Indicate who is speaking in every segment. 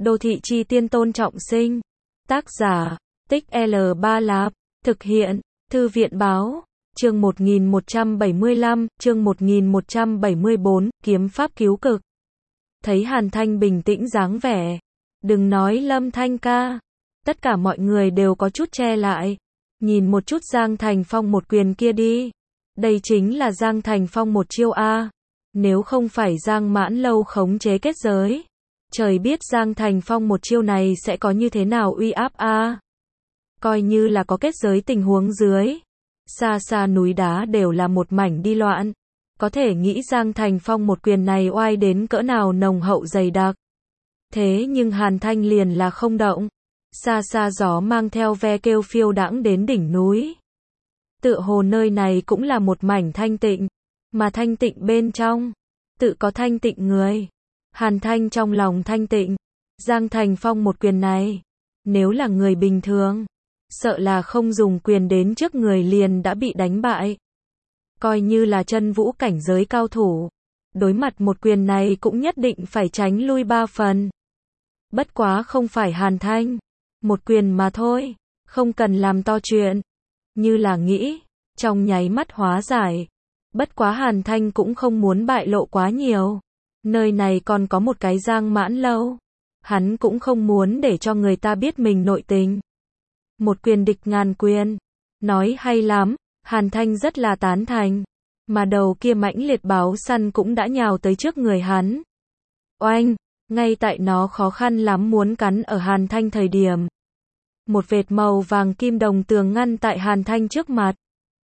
Speaker 1: Đô thị chi tiên Tôn Trọng Sinh. Tác giả, Tích L3 Lạp. Thực hiện, Thư viện báo. Chương 1175, chương 1174, kiếm pháp cứu cực. Thấy Hàn Thanh bình tĩnh dáng vẻ. Đừng nói Lâm Thanh ca. Tất cả mọi người đều có chút che lại. Nhìn một chút Giang Thành Phong một quyền kia đi. Đây chính là Giang Thành Phong một chiêu A. Nếu không phải Giang Mãn Lâu khống chế kết giới. Trời biết Giang Thành Phong một chiêu này sẽ có như thế nào uy áp A. Coi như là có kết giới tình huống dưới. Xa xa núi đá đều là một mảnh đi loạn. Có thể nghĩ Giang Thành Phong một quyền này oai đến cỡ nào nồng hậu dày đặc. Thế nhưng Hàn Thanh liền là không động. Xa xa gió mang theo ve kêu phiêu đãng đến đỉnh núi. Tựa hồ nơi này cũng là một mảnh thanh tịnh. Mà thanh tịnh bên trong, tự có thanh tịnh người. Hàn Thanh trong lòng thanh tịnh. Giang Thành Phong một quyền này, nếu là người bình thường, sợ là không dùng quyền đến trước người liền đã bị đánh bại. Coi như là chân vũ cảnh giới cao thủ, đối mặt một quyền này cũng nhất định phải tránh lui 3 phần. Bất quá không phải Hàn Thanh, một quyền mà thôi, không cần làm to chuyện. Như là nghĩ, trong nháy mắt hóa giải. Bất quá Hàn Thanh cũng không muốn bại lộ quá nhiều. Nơi này còn có một cái Giang Mãn Lâu. Hắn cũng không muốn để cho người ta biết mình nội tình. Một quyền địch ngàn quyền. Nói hay lắm, Hàn Thanh rất là tán thành. Mà đầu kia mãnh liệt báo săn cũng đã nhào tới trước người hắn. Oanh, ngay tại nó khó khăn lắm muốn cắn ở Hàn Thanh thời điểm. Một vệt màu vàng kim đồng tường ngăn tại Hàn Thanh trước mặt.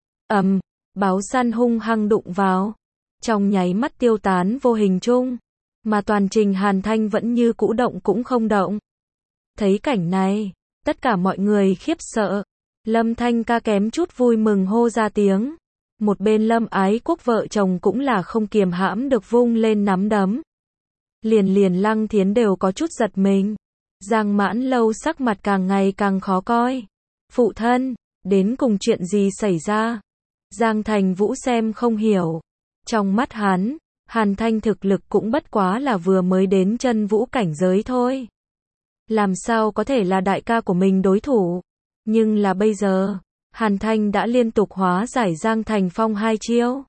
Speaker 1: Báo săn hung hăng đụng vào. Trong nháy mắt tiêu tán vô hình chung. Mà toàn trình Hàn Thanh vẫn như cũ động cũng không động. Thấy cảnh này, tất cả mọi người khiếp sợ. Lâm Thanh ca kém chút vui mừng hô ra tiếng. Một bên Lâm Ái Quốc vợ chồng cũng là không kiềm hãm được vung lên nắm đấm. Liền Lăng Thiến đều có chút giật mình. Giang Mãn Lâu sắc mặt càng ngày càng khó coi. Phụ thân, đến cùng chuyện gì xảy ra? Giang Thành Vũ xem không hiểu. Trong mắt hắn, Hàn Thanh thực lực cũng bất quá là vừa mới đến chân vũ cảnh giới thôi. Làm sao có thể là đại ca của mình đối thủ? Nhưng là bây giờ, Hàn Thanh đã liên tục hóa giải Giang Thành Phong 2 chiêu.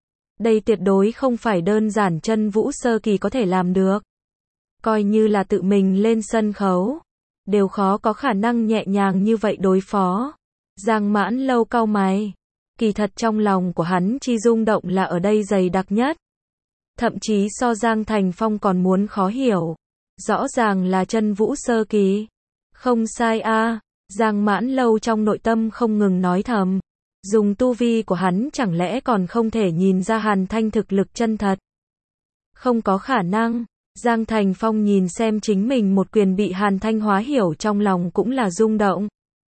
Speaker 1: Đây tuyệt đối không phải đơn giản chân vũ sơ kỳ có thể làm được. Coi như là tự mình lên sân khấu, đều khó có khả năng nhẹ nhàng như vậy đối phó. Giang Mãn Lâu cau mày. Kỳ thật trong lòng của hắn chi rung động là ở đây dày đặc nhất. Thậm chí so Giang Thành Phong còn muốn khó hiểu. Rõ ràng là chân vũ sơ kỳ. Không sai a. Giang Mãn Lâu trong nội tâm không ngừng nói thầm. Dùng tu vi của hắn chẳng lẽ còn không thể nhìn ra Hàn Thanh thực lực chân thật. Không có khả năng. Giang Thành Phong nhìn xem chính mình một quyền bị Hàn Thanh hóa hiểu trong lòng cũng là rung động.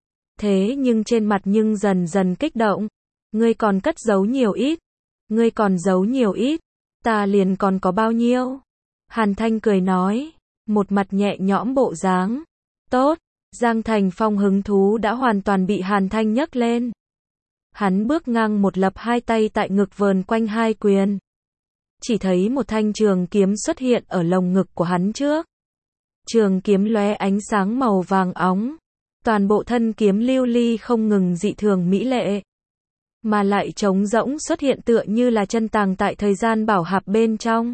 Speaker 1: Thế nhưng trên mặt nhưng dần dần kích động. Ngươi còn cất giấu nhiều ít. Ngươi còn giấu nhiều ít. Ta liền còn có bao nhiêu. Hàn Thanh cười nói. Một mặt nhẹ nhõm bộ dáng. Tốt. Giang Thành Phong hứng thú đã hoàn toàn bị Hàn Thanh nhấc lên. Hắn bước ngang một lập hai tay tại ngực vờn quanh 2 quyền. Chỉ thấy một thanh trường kiếm xuất hiện ở lồng ngực của hắn trước. Trường kiếm lóe ánh sáng màu vàng óng. Toàn bộ thân kiếm lưu ly không ngừng dị thường mỹ lệ. Mà lại trống rỗng xuất hiện tựa như là chân tàng tại thời gian bảo hạp bên trong.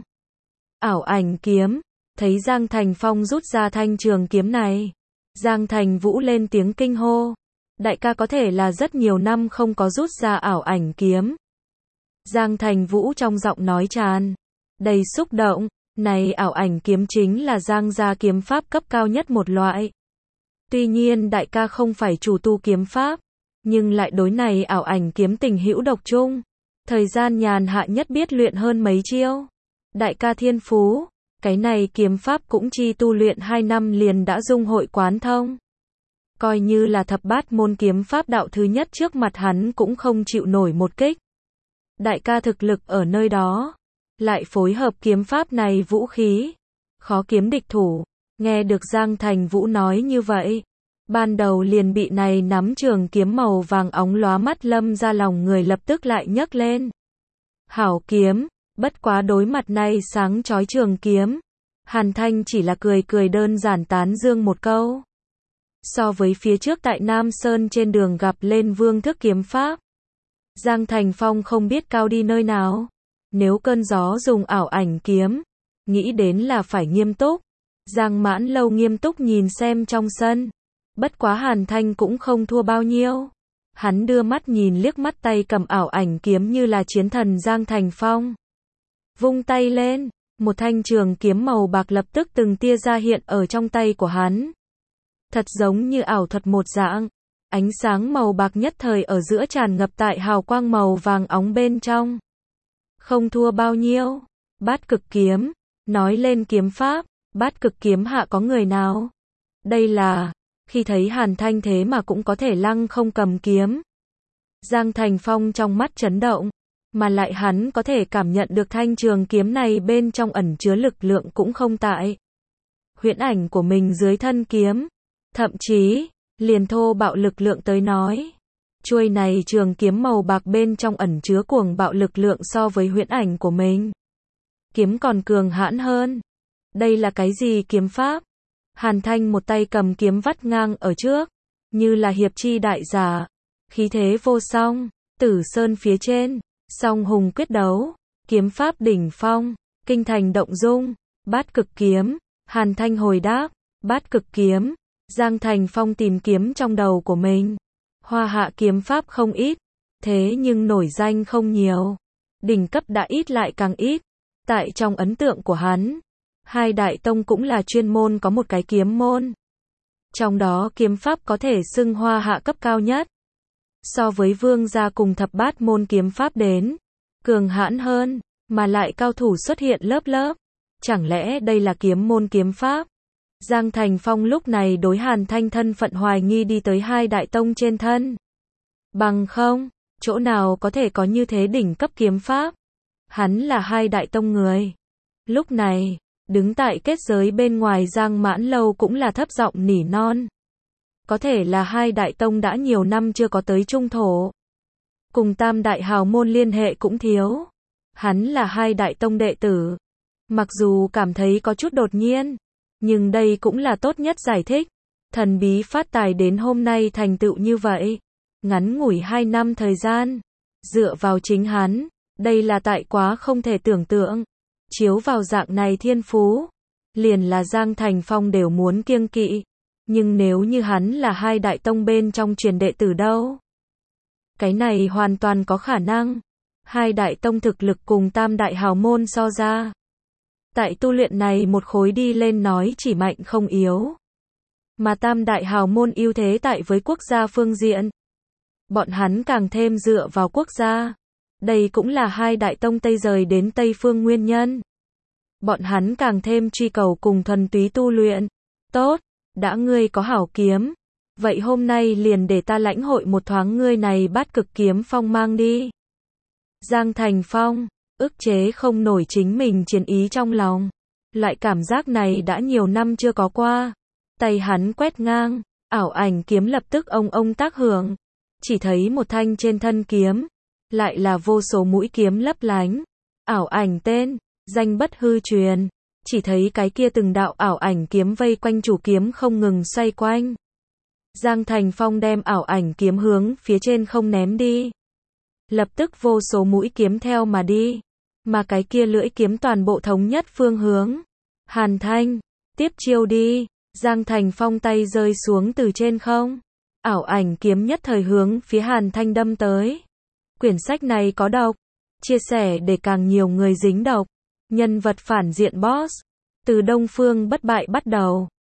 Speaker 1: Ảo ảnh kiếm. Thấy Giang Thành Phong rút ra thanh trường kiếm này. Giang Thành Vũ lên tiếng kinh hô. Đại ca có thể là rất nhiều năm không có rút ra ảo ảnh kiếm. Giang Thành Vũ trong giọng nói tràn đầy xúc động. Này ảo ảnh kiếm chính là Giang gia kiếm pháp cấp cao nhất một loại. Tuy nhiên đại ca không phải chủ tu kiếm pháp. Nhưng lại đối này ảo ảnh kiếm tình hữu độc chung. Thời gian nhàn hạ nhất biết luyện hơn mấy chiêu. Đại ca thiên phú. Cái này kiếm pháp cũng chi tu luyện 2 năm liền đã dung hội quán thông. Coi như là thập bát môn kiếm pháp đạo thứ nhất trước mặt hắn cũng không chịu nổi một kích. Đại ca thực lực ở nơi đó. Lại phối hợp kiếm pháp này vũ khí. Khó kiếm địch thủ. Nghe được Giang Thành Vũ nói như vậy. Ban đầu liền bị này nắm trường kiếm màu vàng óng lóa mắt lâm ra lòng người lập tức lại nhấc lên. Hảo kiếm. Bất quá đối mặt này sáng chói trường kiếm. Hàn Thanh chỉ là cười cười đơn giản tán dương một câu. So với phía trước tại Nam Sơn trên đường gặp lên vương thức kiếm pháp, Giang Thành Phong không biết cao đi nơi nào. Nếu cơn gió dùng ảo ảnh kiếm, nghĩ đến là phải nghiêm túc. Giang Mãn Lâu nghiêm túc nhìn xem trong sân. Bất quá Hàn Thanh cũng không thua bao nhiêu. Hắn đưa mắt nhìn liếc mắt tay cầm ảo ảnh kiếm như là chiến thần Giang Thành Phong. Vung tay lên, một thanh trường kiếm màu bạc lập tức từng tia ra hiện ở trong tay của hắn. Thật giống như ảo thuật một dạng. Ánh sáng màu bạc nhất thời ở giữa tràn ngập tại hào quang màu vàng óng bên trong. Không thua bao nhiêu. Bát cực kiếm. Nói lên kiếm pháp, bát cực kiếm hạ có người nào? Đây là, khi thấy Hàn Thanh thế mà cũng có thể lăng không cầm kiếm. Giang Thành Phong trong mắt chấn động, mà lại hắn có thể cảm nhận được thanh trường kiếm này bên trong ẩn chứa lực lượng cũng không tại huyễn ảnh của mình dưới thân kiếm. Thậm chí, liền thô bạo lực lượng tới nói, chuôi này trường kiếm màu bạc bên trong ẩn chứa cuồng bạo lực lượng so với huyễn ảnh của mình. Kiếm còn cường hãn hơn. Đây là cái gì kiếm pháp? Hàn Thanh một tay cầm kiếm vắt ngang ở trước, như là hiệp chi đại giả, khí thế vô song. Tử Sơn phía trên, song hùng quyết đấu, kiếm pháp đỉnh phong, kinh thành động dung. Bát cực kiếm. Hàn Thanh hồi đáp, bát cực kiếm. Giang Thành Phong tìm kiếm trong đầu của mình. Hoa hạ kiếm pháp không ít, thế nhưng nổi danh không nhiều. Đỉnh cấp đã ít lại càng ít. Tại trong ấn tượng của hắn, hai đại tông cũng là chuyên môn có một cái kiếm môn. Trong đó kiếm pháp có thể xưng hoa hạ cấp cao nhất. So với vương gia cùng thập bát môn kiếm pháp đến, cường hãn hơn, mà lại cao thủ xuất hiện lớp lớp. Chẳng lẽ đây là kiếm môn kiếm pháp? Giang Thành Phong lúc này đối Hàn Thanh thân phận hoài nghi đi tới hai đại tông trên thân. Bằng không, chỗ nào có thể có như thế đỉnh cấp kiếm pháp? Hắn là hai đại tông người. Lúc này, đứng tại kết giới bên ngoài Giang Mãn Lâu cũng là thấp giọng nỉ non. Có thể là hai đại tông đã nhiều năm chưa có tới trung thổ. Cùng tam đại hào môn liên hệ cũng thiếu. Hắn là hai đại tông đệ tử. Mặc dù cảm thấy có chút đột nhiên, nhưng đây cũng là tốt nhất giải thích. Thần bí phát tài đến hôm nay thành tựu như vậy. Ngắn ngủi 2 năm thời gian. Dựa vào chính hắn, đây là tại quá không thể tưởng tượng. Chiếu vào dạng này thiên phú, liền là Giang Thành Phong đều muốn kiêng kỵ. Nhưng nếu như hắn là hai đại tông bên trong truyền đệ tử đâu? Cái này hoàn toàn có khả năng. Hai đại tông thực lực cùng tam đại hào môn so ra. Tại tu luyện này một khối đi lên nói chỉ mạnh không yếu. Mà tam đại hào môn ưu thế tại với quốc gia phương diện. Bọn hắn càng thêm dựa vào quốc gia. Đây cũng là hai đại tông Tây rời đến Tây phương nguyên nhân. Bọn hắn càng thêm truy cầu cùng thuần túy tu luyện. Tốt, đã ngươi có hảo kiếm. Vậy hôm nay liền để ta lãnh hội một thoáng ngươi này bát cực kiếm phong mang đi. Giang Thành Phong, ức chế không nổi chính mình chiến ý trong lòng. Loại cảm giác này đã nhiều năm chưa có qua. Tay hắn quét ngang, ảo ảnh kiếm lập tức ông tác hưởng. Chỉ thấy một thanh trên thân kiếm, lại là vô số mũi kiếm lấp lánh. Ảo ảnh tên, danh bất hư truyền. Chỉ thấy cái kia từng đạo ảo ảnh kiếm vây quanh chủ kiếm không ngừng xoay quanh. Giang Thành Phong đem ảo ảnh kiếm hướng phía trên không ném đi. Lập tức vô số mũi kiếm theo mà đi. Mà cái kia lưỡi kiếm toàn bộ thống nhất phương hướng. Hàn Thanh, tiếp chiêu đi. Giang Thành Phong tay rơi xuống từ trên không. Ảo ảnh kiếm nhất thời hướng phía Hàn Thanh đâm tới. Quyển sách này có độc. Chia sẻ để càng nhiều người dính độc. Nhân vật phản diện boss. Từ Đông Phương bất bại bắt đầu.